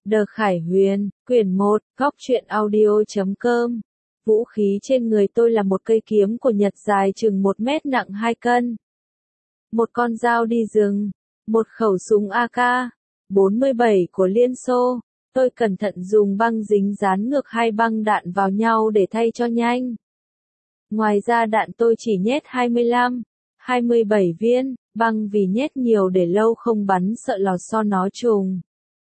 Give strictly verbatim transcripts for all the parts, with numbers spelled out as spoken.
Đờ Khải Huyền, quyển một, góc truyện audio chấm com. Vũ khí trên người tôi là một cây kiếm của Nhật dài chừng một mét nặng hai cân. Một con dao đi rừng, một khẩu súng a ca bốn mươi bảy của Liên Xô. Tôi cẩn thận dùng băng dính dán ngược hai băng đạn vào nhau để thay cho nhanh. Ngoài ra đạn tôi chỉ nhét hai mươi lăm, hai mươi bảy viên, băng vì nhét nhiều để lâu không bắn sợ lò xo nó trùng.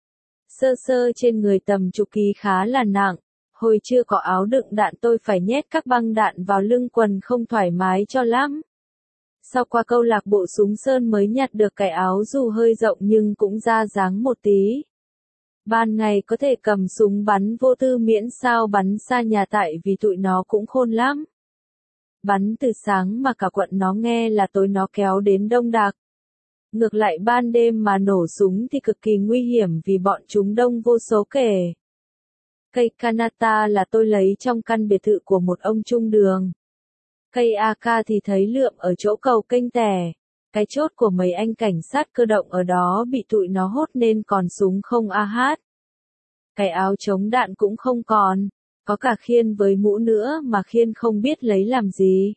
Sơ sơ trên người tầm chục ký khá là nặng, hồi chưa có áo đựng đạn tôi phải nhét các băng đạn vào lưng quần không thoải mái cho lắm. Sau qua câu lạc bộ súng sơn mới nhặt được cái áo dù hơi rộng nhưng cũng ra dáng một tí. Ban ngày có thể cầm súng bắn vô tư miễn sao bắn xa nhà tại vì tụi nó cũng khôn lắm. Bắn từ sáng mà cả quận nó nghe là tối nó kéo đến đông đặc. Ngược lại ban đêm mà nổ súng thì cực kỳ nguy hiểm vì bọn chúng đông vô số kể. Cây Kanata là tôi lấy trong căn biệt thự của một ông trung đường. Cây a ca thì thấy lượm ở chỗ cầu kênh tẻ. Cái chốt của mấy anh cảnh sát cơ động ở đó bị tụi nó hốt nên còn súng không a hát. Cái áo chống đạn cũng không còn. Có cả khiên với mũ nữa mà khiên không biết lấy làm gì.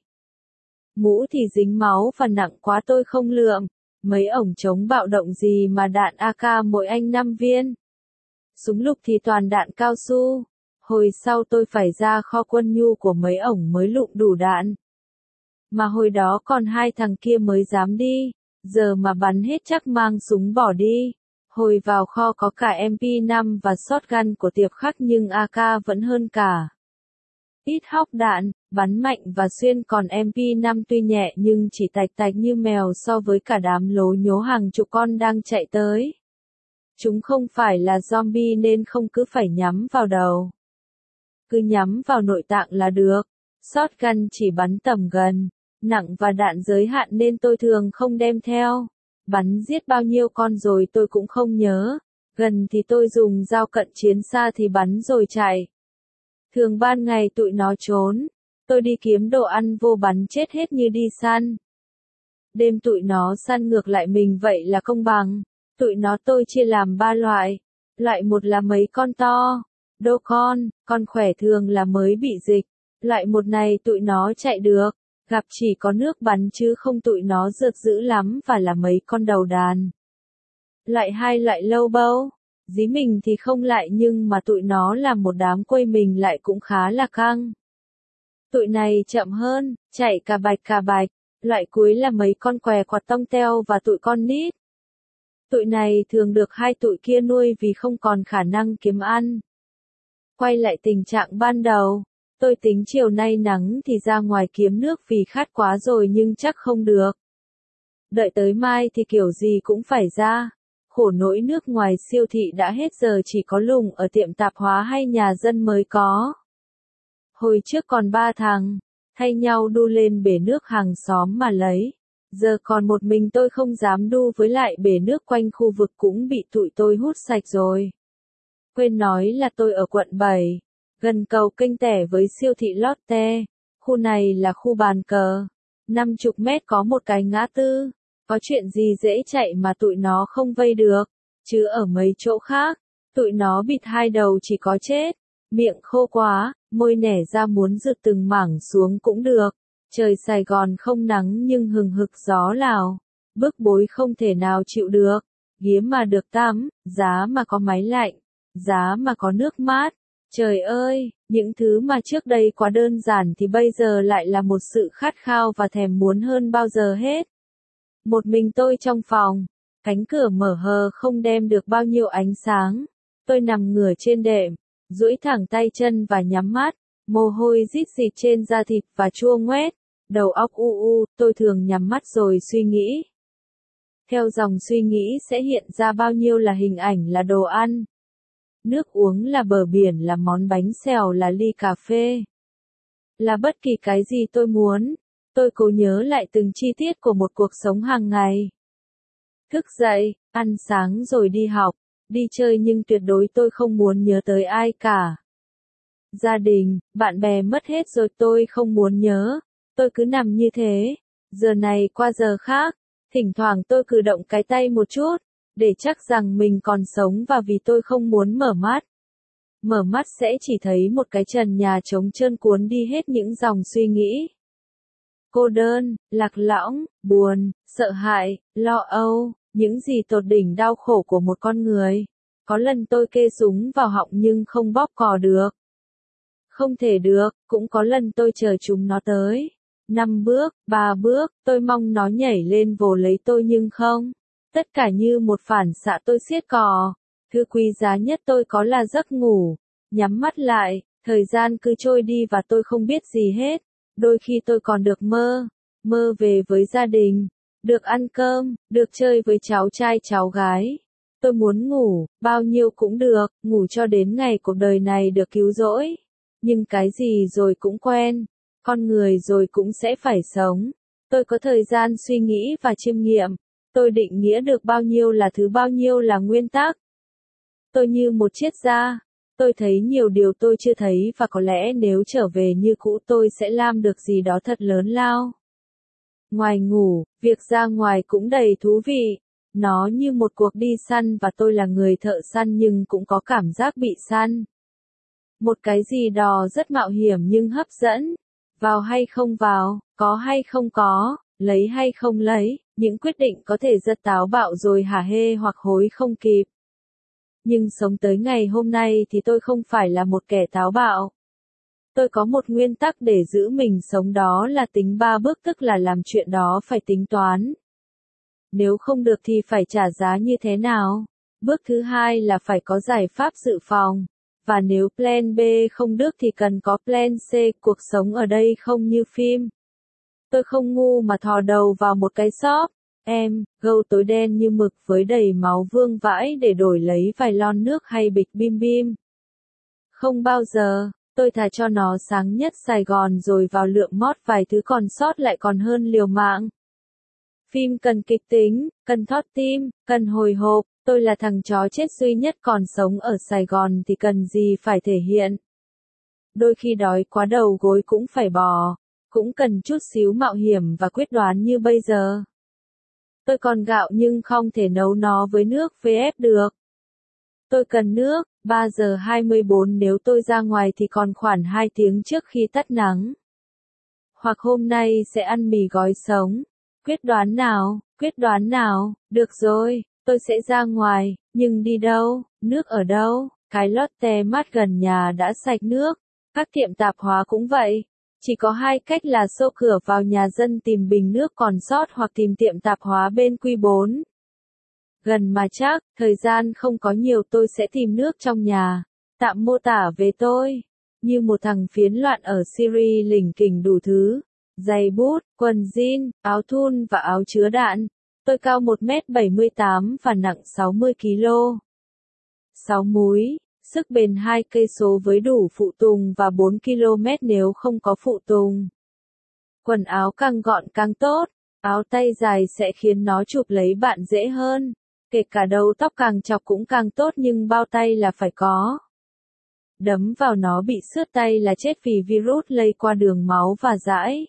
Mũ thì dính máu và nặng quá tôi không lượm. Mấy ổng chống bạo động gì mà đạn a ca mỗi anh năm viên. Súng lục thì toàn đạn cao su. Hồi sau tôi phải ra kho quân nhu của mấy ổng mới lụm đủ đạn. Mà hồi đó còn hai thằng kia mới dám đi. Giờ mà bắn hết chắc mang súng bỏ đi. Hồi vào kho có cả em pê năm và shotgun của Tiệp Khắc nhưng a ca vẫn hơn cả. Ít hóc đạn, bắn mạnh và xuyên còn em pê năm tuy nhẹ nhưng chỉ tạch tạch như mèo so với cả đám lố nhố hàng chục con đang chạy tới. Chúng không phải là zombie nên không cứ phải nhắm vào đầu. Cứ nhắm vào nội tạng là được. Shotgun chỉ bắn tầm gần, nặng và đạn giới hạn nên tôi thường không đem theo. Bắn giết bao nhiêu con rồi tôi cũng không nhớ. Gần thì tôi dùng dao cận chiến, xa thì bắn rồi chạy. Thường ban ngày tụi nó trốn. Tôi đi kiếm đồ ăn vô bắn chết hết như đi săn. Đêm tụi nó săn ngược lại mình vậy là công bằng. Tụi nó tôi chia làm ba loại. Loại một là mấy con to. Đô con, con khỏe thường là mới bị dịch. Loại một này tụi nó chạy được. Gặp chỉ có nước bắn chứ không tụi nó rượt dữ lắm và là mấy con đầu đàn. Loại hai loại lâu bâu. Dí mình thì không lại nhưng mà tụi nó là một đám quây mình lại cũng khá là căng. Tụi này chậm hơn, chạy cà bạch cà bạch. Loại cuối là mấy con què quạt tông teo và tụi con nít. Tụi này thường được hai tụi kia nuôi vì không còn khả năng kiếm ăn. Quay lại tình trạng ban đầu. Tôi tính chiều nay nắng thì ra ngoài kiếm nước vì khát quá rồi nhưng chắc không được. Đợi tới mai thì kiểu gì cũng phải ra. Khổ nỗi nước ngoài siêu thị đã hết giờ chỉ có lùng ở tiệm tạp hóa hay nhà dân mới có. Hồi trước còn ba thằng, thay nhau đu lên bể nước hàng xóm mà lấy. Giờ còn một mình tôi không dám đu với lại bể nước quanh khu vực cũng bị tụi tôi hút sạch rồi. Quên nói là tôi ở quận bảy, gần cầu kênh tẻ với siêu thị Lotte. Khu này là khu bàn cờ. Năm chục mét có một cái ngã tư. Có chuyện gì dễ chạy mà tụi nó không vây được. Chứ ở mấy chỗ khác, tụi nó bịt hai đầu chỉ có chết. Miệng khô quá, môi nẻ ra muốn rượt từng mảng xuống cũng được. Trời Sài Gòn không nắng nhưng hừng hực gió Lào. Bức bối không thể nào chịu được. Ghiếm mà được tắm, giá mà có máy lạnh, giá mà có nước mát. Trời ơi, những thứ mà trước đây quá đơn giản thì bây giờ lại là một sự khát khao và thèm muốn hơn bao giờ hết. Một mình tôi trong phòng, cánh cửa mở hờ không đem được bao nhiêu ánh sáng. Tôi nằm ngửa trên đệm, duỗi thẳng tay chân và nhắm mắt, mồ hôi rít rịt trên da thịt và chua ngoét, đầu óc u u, tôi thường nhắm mắt rồi suy nghĩ. Theo dòng suy nghĩ sẽ hiện ra bao nhiêu là hình ảnh là đồ ăn. Nước uống là bờ biển, là món bánh xèo, là ly cà phê. Là bất kỳ cái gì tôi muốn. Tôi cố nhớ lại từng chi tiết của một cuộc sống hàng ngày. Thức dậy, ăn sáng rồi đi học, đi chơi nhưng tuyệt đối tôi không muốn nhớ tới ai cả. Gia đình, bạn bè mất hết rồi tôi không muốn nhớ. Tôi cứ nằm như thế, giờ này qua giờ khác, thỉnh thoảng tôi cử động cái tay một chút, để chắc rằng mình còn sống và vì tôi không muốn mở mắt. Mở mắt sẽ chỉ thấy một cái trần nhà trống trơn cuốn đi hết những dòng suy nghĩ. Cô đơn, lạc lõng, buồn, sợ hãi, lo âu, những gì tột đỉnh đau khổ của một con người. Có lần tôi kê súng vào họng nhưng không bóp cò được. Không thể được, cũng có lần tôi chờ chúng nó tới. Năm bước, ba bước, tôi mong nó nhảy lên vồ lấy tôi nhưng không. Tất cả như một phản xạ tôi siết cò. Thứ quý giá nhất tôi có là giấc ngủ. Nhắm mắt lại, thời gian cứ trôi đi và tôi không biết gì hết. Đôi khi tôi còn được mơ, mơ về với gia đình, được ăn cơm, được chơi với cháu trai cháu gái. Tôi muốn ngủ, bao nhiêu cũng được, ngủ cho đến ngày cuộc đời này được cứu rỗi. Nhưng cái gì rồi cũng quen, con người rồi cũng sẽ phải sống. Tôi có thời gian suy nghĩ và chiêm nghiệm. Tôi định nghĩa được bao nhiêu là thứ bao nhiêu là nguyên tắc. Tôi như một triết gia. Tôi thấy nhiều điều tôi chưa thấy và có lẽ nếu trở về như cũ tôi sẽ làm được gì đó thật lớn lao. Ngoài ngủ, việc ra ngoài cũng đầy thú vị. Nó như một cuộc đi săn và tôi là người thợ săn nhưng cũng có cảm giác bị săn. Một cái gì đó rất mạo hiểm nhưng hấp dẫn. Vào hay không vào, có hay không có, lấy hay không lấy, những quyết định có thể rất táo bạo rồi hả hê hoặc hối không kịp. Nhưng sống tới ngày hôm nay thì tôi không phải là một kẻ táo bạo. Tôi có một nguyên tắc để giữ mình sống đó là tính ba bước, tức là làm chuyện đó phải tính toán. Nếu không được thì phải trả giá như thế nào? Bước thứ hai là phải có giải pháp dự phòng. Và nếu plan B không được thì cần có plan C, cuộc sống ở đây không như phim. Tôi không ngu mà thò đầu vào một cái shop. Em, gâu tối đen như mực với đầy máu vương vãi để đổi lấy vài lon nước hay bịch bim bim. Không bao giờ, tôi thà cho nó sáng nhất Sài Gòn rồi vào lượm mót vài thứ còn sót lại còn hơn liều mạng. Phim cần kịch tính, cần thót tim, cần hồi hộp, tôi là thằng chó chết duy nhất còn sống ở Sài Gòn thì cần gì phải thể hiện. Đôi khi đói quá đầu gối cũng phải bò, cũng cần chút xíu mạo hiểm và quyết đoán như bây giờ. Tôi còn gạo nhưng không thể nấu nó với nước vê ép được. Tôi cần nước, ba giờ hai mươi bốn nếu tôi ra ngoài thì còn khoảng hai tiếng trước khi tắt nắng. Hoặc hôm nay sẽ ăn mì gói sống. Quyết đoán nào, quyết đoán nào, được rồi, tôi sẽ ra ngoài, nhưng đi đâu, nước ở đâu, cái Lotte Mart gần nhà đã sạch nước, các tiệm tạp hóa cũng vậy. Chỉ có hai cách là xô cửa vào nhà dân tìm bình nước còn sót hoặc tìm tiệm tạp hóa bên Q bốn. Gần mà chắc, thời gian không có nhiều tôi sẽ tìm nước trong nhà. Tạm mô tả về tôi. Như một thằng phiến loạn ở Syria lỉnh kỉnh đủ thứ. Giày bút, quần jean, áo thun và áo chứa đạn. Tôi cao một mét bảy mươi tám và nặng sáu mươi ki lô gam. sáu múi. Sức bền hai cây số với đủ phụ tùng và bốn ki lô mét nếu không có phụ tùng. Quần áo càng gọn càng tốt, áo tay dài sẽ khiến nó chụp lấy bạn dễ hơn. Kể cả đầu tóc càng chọc cũng càng tốt nhưng bao tay là phải có. Đấm vào nó bị sướt tay là chết vì virus lây qua đường máu và dãi.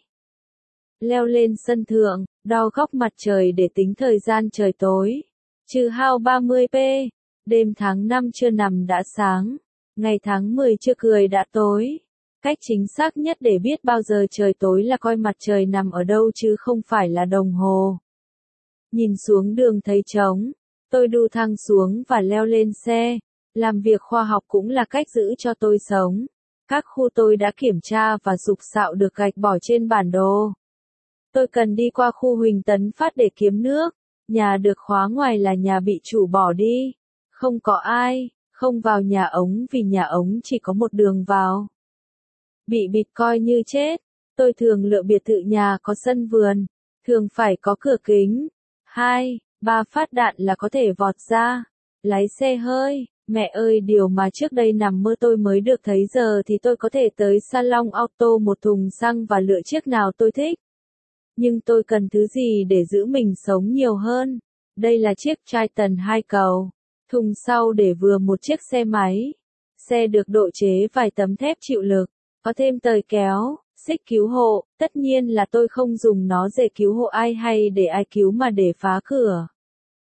Leo lên sân thượng, đo góc mặt trời để tính thời gian trời tối. Trừ hao ba mươi p. Đêm tháng năm chưa nằm đã sáng. Ngày tháng mười chưa cười đã tối. Cách chính xác nhất để biết bao giờ trời tối là coi mặt trời nằm ở đâu chứ không phải là đồng hồ. Nhìn xuống đường thấy trống. Tôi đu thang xuống và leo lên xe. Làm việc khoa học cũng là cách giữ cho tôi sống. Các khu tôi đã kiểm tra và sục sạo được gạch bỏ trên bản đồ. Tôi cần đi qua khu Huỳnh Tấn Phát để kiếm nước. Nhà được khóa ngoài là nhà bị chủ bỏ đi. Không có ai, không vào nhà ống vì nhà ống chỉ có một đường vào. Bị bịt coi như chết. Tôi thường lựa biệt thự nhà có sân vườn. Thường phải có cửa kính. Hai, ba phát đạn là có thể vọt ra. Lái xe hơi. Mẹ ơi, điều mà trước đây nằm mơ tôi mới được thấy giờ thì tôi có thể tới salon auto một thùng xăng và lựa chiếc nào tôi thích. Nhưng tôi cần thứ gì để giữ mình sống nhiều hơn? Đây là chiếc Triton hai cầu. Thùng sau để vừa một chiếc xe máy. Xe được độ chế vài tấm thép chịu lực. Có thêm tời kéo, xích cứu hộ. Tất nhiên là tôi không dùng nó để cứu hộ ai hay để ai cứu mà để phá cửa.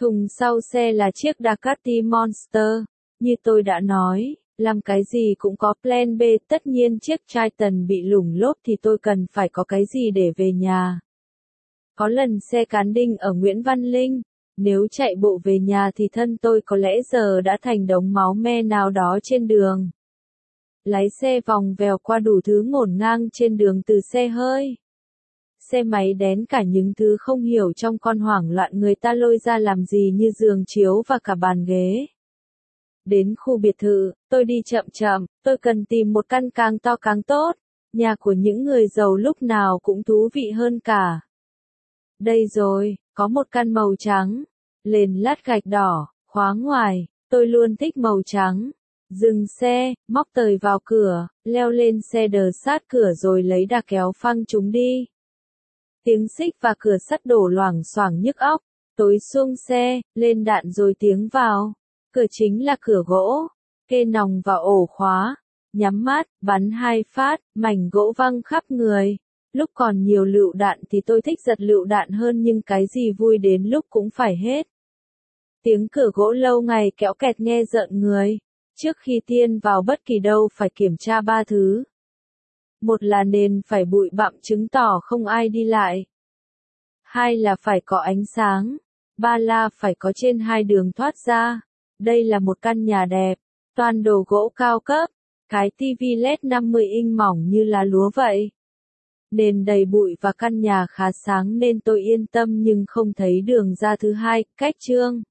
Thùng sau xe là chiếc Ducati Monster. Như tôi đã nói, làm cái gì cũng có plan B, tất nhiên chiếc Triton bị lủng lốp thì tôi cần phải có cái gì để về nhà. Có lần xe cán đinh ở Nguyễn Văn Linh, nếu chạy bộ về nhà thì thân tôi có lẽ giờ đã thành đống máu me nào đó trên đường. Lái xe vòng vèo qua đủ thứ ngổn ngang trên đường, từ xe hơi, xe máy đến cả những thứ không hiểu trong con hoảng loạn người ta lôi ra làm gì như giường chiếu và cả bàn ghế. Đến khu biệt thự, tôi đi chậm chậm, tôi cần tìm một căn càng to càng tốt, nhà của những người giàu lúc nào cũng thú vị hơn cả. Đây rồi, có một căn màu trắng, nền lát gạch đỏ, khóa ngoài, tôi luôn thích màu trắng. Dừng xe, móc tời vào cửa, leo lên xe đờ sát cửa rồi lấy đà kéo phăng chúng đi. Tiếng xích và cửa sắt đổ loảng xoảng nhức óc, tối xuống xe, lên đạn rồi tiếng vào. Cửa chính là cửa gỗ, kê nòng vào ổ khóa, nhắm mắt, bắn hai phát, mảnh gỗ văng khắp người. Lúc còn nhiều lựu đạn thì tôi thích giật lựu đạn hơn, nhưng cái gì vui đến lúc cũng phải hết. Tiếng cửa gỗ lâu ngày kéo kẹt nghe rợn người. Trước khi tiên vào bất kỳ đâu phải kiểm tra ba thứ. Một là nền phải bụi bặm chứng tỏ không ai đi lại. Hai là phải có ánh sáng. Ba là phải có trên hai đường thoát ra. Đây là một căn nhà đẹp, toàn đồ gỗ cao cấp, cái tivi led năm mươi inch mỏng như lá lúa vậy. Nền đầy bụi và căn nhà khá sáng nên tôi yên tâm, nhưng không thấy đường ra thứ hai, cách trương.